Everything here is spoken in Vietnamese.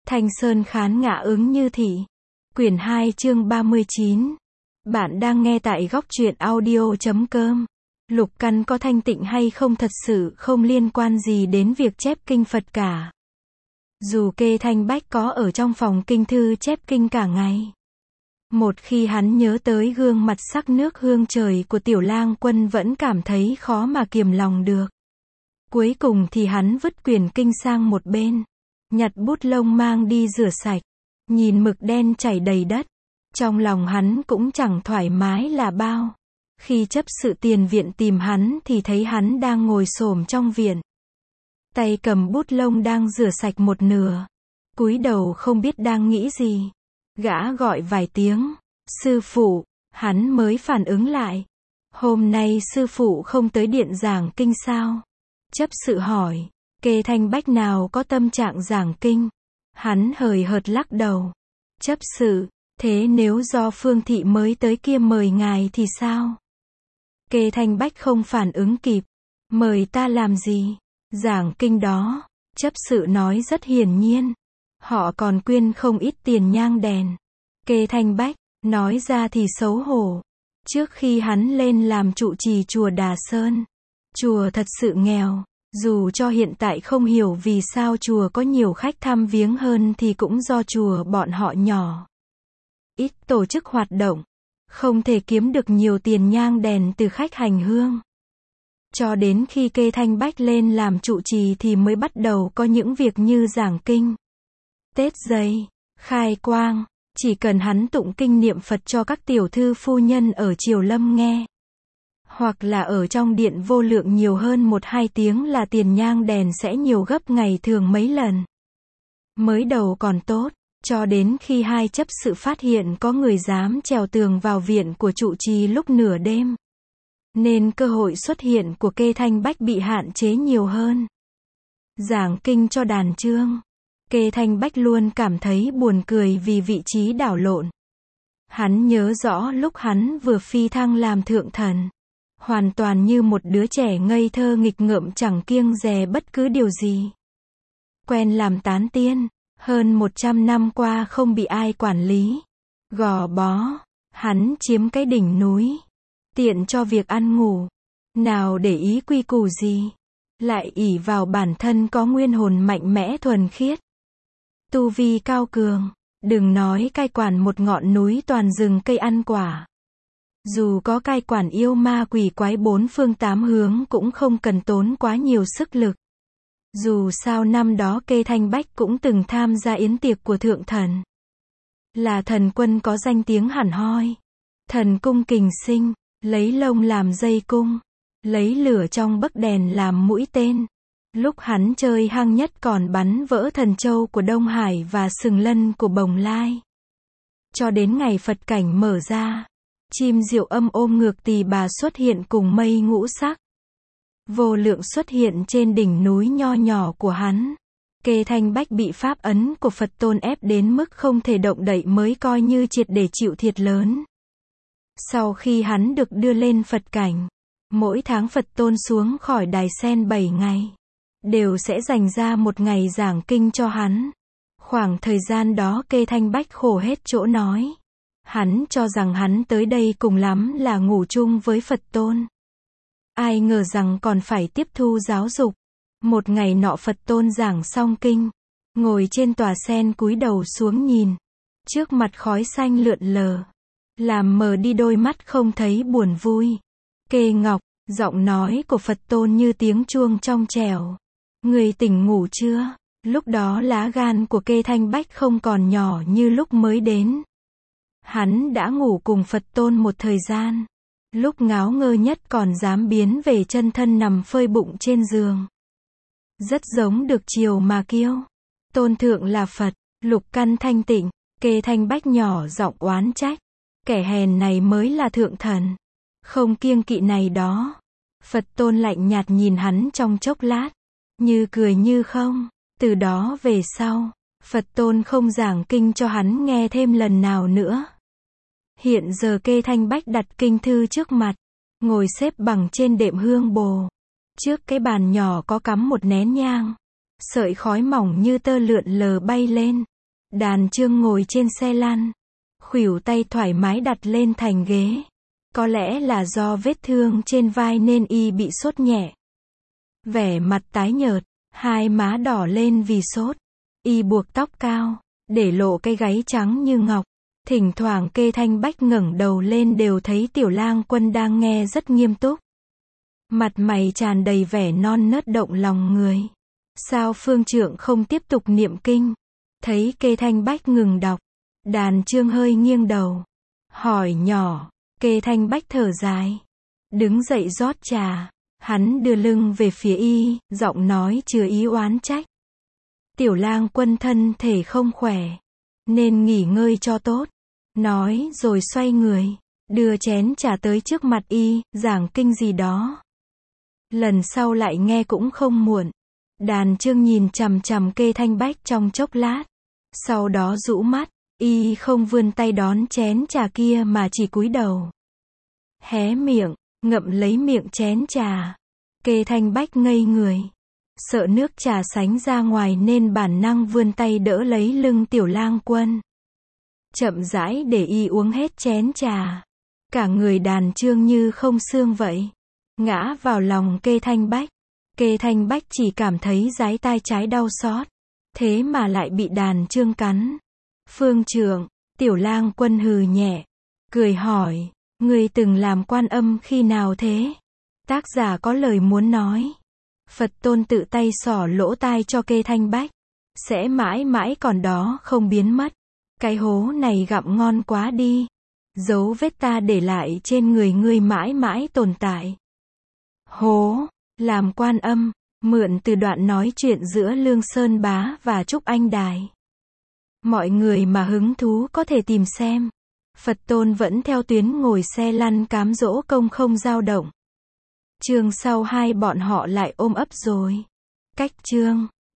Thanh sơn khán ngã ứng như thị. Quyển 2 chương 39. Bạn đang nghe tại góc truyện audio.com. Lục căn có thanh tịnh hay không thật sự không liên quan gì đến việc chép kinh Phật cả. Dù Kê Thanh Bách có ở trong phòng kinh thư chép kinh cả ngày. Một khi hắn nhớ tới gương mặt sắc nước hương trời của Tiểu Lang Quân vẫn cảm thấy khó mà kiềm lòng được. Cuối cùng thì hắn vứt quyển kinh sang một bên. Nhặt bút lông mang đi rửa sạch. Nhìn mực đen chảy đầy đất. Trong lòng hắn cũng chẳng thoải mái là bao. Khi chấp sự tiền viện tìm hắn thì thấy hắn đang ngồi xổm trong viện. Tay cầm bút lông đang rửa sạch một nửa. Cúi đầu không biết đang nghĩ gì. Gã gọi vài tiếng. Sư phụ, hắn mới phản ứng lại. Hôm nay sư phụ không tới điện giảng kinh sao? Chấp sự hỏi. Kê Thanh Bách nào có tâm trạng giảng kinh. Hắn hời hợt lắc đầu. Chấp sự, thế nếu do Phương Thị mới tới kia mời ngài thì sao? Kê Thanh Bách không phản ứng kịp. Mời ta làm gì? Giảng kinh đó. Chấp sự nói rất hiển nhiên. Họ còn quyên không ít tiền nhang đèn. Kê Thanh Bách, nói ra thì xấu hổ. Trước khi hắn lên làm trụ trì chùa Đà Sơn, chùa thật sự nghèo. Dù cho hiện tại không hiểu vì sao chùa có nhiều khách thăm viếng hơn thì cũng do chùa bọn họ nhỏ. Ít tổ chức hoạt động. Không thể kiếm được nhiều tiền nhang đèn từ khách hành hương. Cho đến khi Kê Thanh Bách lên làm trụ trì thì mới bắt đầu có những việc như giảng kinh, Tết Dây, khai quang. Chỉ cần hắn tụng kinh niệm Phật cho các tiểu thư phu nhân ở Triều Lâm nghe. Hoặc là ở trong điện vô lượng nhiều hơn 1-2 tiếng là tiền nhang đèn sẽ nhiều gấp ngày thường mấy lần. Mới đầu còn tốt, cho đến khi hai chấp sự phát hiện có người dám trèo tường vào viện của trụ trì lúc nửa đêm. Nên cơ hội xuất hiện của Kê Thanh Bách bị hạn chế nhiều hơn. Giảng kinh cho đàn chương. Kê Thanh Bách luôn cảm thấy buồn cười vì vị trí đảo lộn. Hắn nhớ rõ lúc hắn vừa phi thăng làm thượng thần. Hoàn toàn như một đứa trẻ ngây thơ nghịch ngợm chẳng kiêng dè bất cứ điều gì. Quen làm tán tiên, hơn 100 năm qua không bị ai quản lý. Gò bó, hắn chiếm cái đỉnh núi. Tiện cho việc ăn ngủ. Nào để ý quy củ gì. Lại ỷ vào bản thân có nguyên hồn mạnh mẽ thuần khiết. Tu vi cao cường. Đừng nói cai quản một ngọn núi toàn rừng cây ăn quả. Dù có cai quản yêu ma quỷ quái 4 phương 8 hướng cũng không cần tốn quá nhiều sức lực. Dù sao năm đó Kê Thanh Bách cũng từng tham gia yến tiệc của thượng thần. Là thần quân có danh tiếng hẳn hoi. Thần cung kình sinh, lấy lông làm dây cung, lấy lửa trong bấc đèn làm mũi tên. Lúc hắn chơi hăng nhất còn bắn vỡ thần châu của Đông Hải và sừng lân của Bồng Lai. Cho đến ngày Phật cảnh mở ra. Chim diệu âm ôm ngược Tỳ Bà xuất hiện cùng mây ngũ sắc. Vô lượng xuất hiện trên đỉnh núi nho nhỏ của hắn. Kê Thanh Bách bị pháp ấn của Phật Tôn ép đến mức không thể động đậy mới coi như triệt để chịu thiệt lớn. Sau khi hắn được đưa lên Phật cảnh, mỗi tháng Phật Tôn xuống khỏi đài sen 7 ngày, đều sẽ dành ra một ngày giảng kinh cho hắn. Khoảng thời gian đó Kê Thanh Bách khổ hết chỗ nói. Hắn cho rằng hắn tới đây cùng lắm là ngủ chung với Phật Tôn. Ai ngờ rằng còn phải tiếp thu giáo dục. Một ngày nọ Phật Tôn giảng xong kinh, ngồi trên tòa sen cúi đầu xuống nhìn. Trước mặt khói xanh lượn lờ, làm mờ đi đôi mắt không thấy buồn vui. Kê Ngọc, giọng nói của Phật Tôn như tiếng chuông trong trẻo. Người tỉnh ngủ chưa? Lúc đó lá gan của Kê Thanh Bách không còn nhỏ như lúc mới đến. Hắn đã ngủ cùng Phật Tôn một thời gian. Lúc ngáo ngơ nhất còn dám biến về chân thân nằm phơi bụng trên giường. Rất giống được chiều mà kiêu. Tôn thượng là Phật, lục căn thanh tịnh. Kê Thanh Bách nhỏ giọng oán trách. Kẻ hèn này mới là thượng thần. Không kiêng kỵ này đó. Phật Tôn lạnh nhạt nhìn hắn trong chốc lát. Như cười như không. Từ đó về sau, Phật Tôn không giảng kinh cho hắn nghe thêm lần nào nữa. Hiện giờ Kê Thanh Bách đặt kinh thư trước mặt, ngồi xếp bằng trên đệm hương bồ. Trước cái bàn nhỏ có cắm một nén nhang. Sợi khói mỏng như tơ lượn lờ bay lên. Đàn Chương ngồi trên xe lăn, khuỷu tay thoải mái đặt lên thành ghế. Có lẽ là do vết thương trên vai nên y bị sốt nhẹ. Vẻ mặt tái nhợt, hai má đỏ lên vì sốt. Y buộc tóc cao, để lộ cái gáy trắng như ngọc. Thỉnh thoảng Kê Thanh Bách ngẩng đầu lên đều thấy Tiểu Lang Quân đang nghe rất nghiêm túc. Mặt mày tràn đầy vẻ non nớt động lòng người. Sao phương trượng không tiếp tục niệm kinh? Thấy Kê Thanh Bách ngừng đọc, Đàn Chương hơi nghiêng đầu, hỏi nhỏ. Kê Thanh Bách thở dài, đứng dậy rót trà. Hắn đưa lưng về phía y, giọng nói chứa ý oán trách. Tiểu Lang Quân thân thể không khỏe, nên nghỉ ngơi cho tốt. Nói rồi xoay người, đưa chén trà tới trước mặt y, giảng kinh gì đó. Lần sau lại nghe cũng không muộn. Đàn Chương nhìn chằm chằm Kê Thanh Bách trong chốc lát. Sau đó rũ mắt, y không vươn tay đón chén trà kia mà chỉ cúi đầu. Hé miệng, ngậm lấy miệng chén trà. Kê Thanh Bách ngây người. Sợ nước trà sánh ra ngoài nên bản năng vươn tay đỡ lấy lưng Tiểu Lang Quân. Chậm rãi để y uống hết chén trà. Cả người Đàn Chương như không xương vậy. Ngã vào lòng Kê Thanh Bách. Kê Thanh Bách chỉ cảm thấy dái tai trái đau xót. Thế mà lại bị Đàn Chương cắn. Phương trượng, Tiểu Lang Quân hừ nhẹ. Cười hỏi, ngươi từng làm Quan Âm khi nào thế? Tác giả có lời muốn nói. Phật Tôn tự tay xỏ lỗ tai cho Kê Thanh Bách. Sẽ mãi mãi còn đó không biến mất. Cái hố này gặm ngon quá đi. Dấu vết ta để lại trên người ngươi mãi mãi tồn tại. Hố, làm Quan Âm, mượn từ đoạn nói chuyện giữa Lương Sơn Bá và Trúc Anh Đài. Mọi người mà hứng thú có thể tìm xem. Phật Tôn vẫn theo tuyến ngồi xe lăn cám dỗ công không dao động. Chương sau 2 bọn họ lại ôm ấp rồi. Cách chương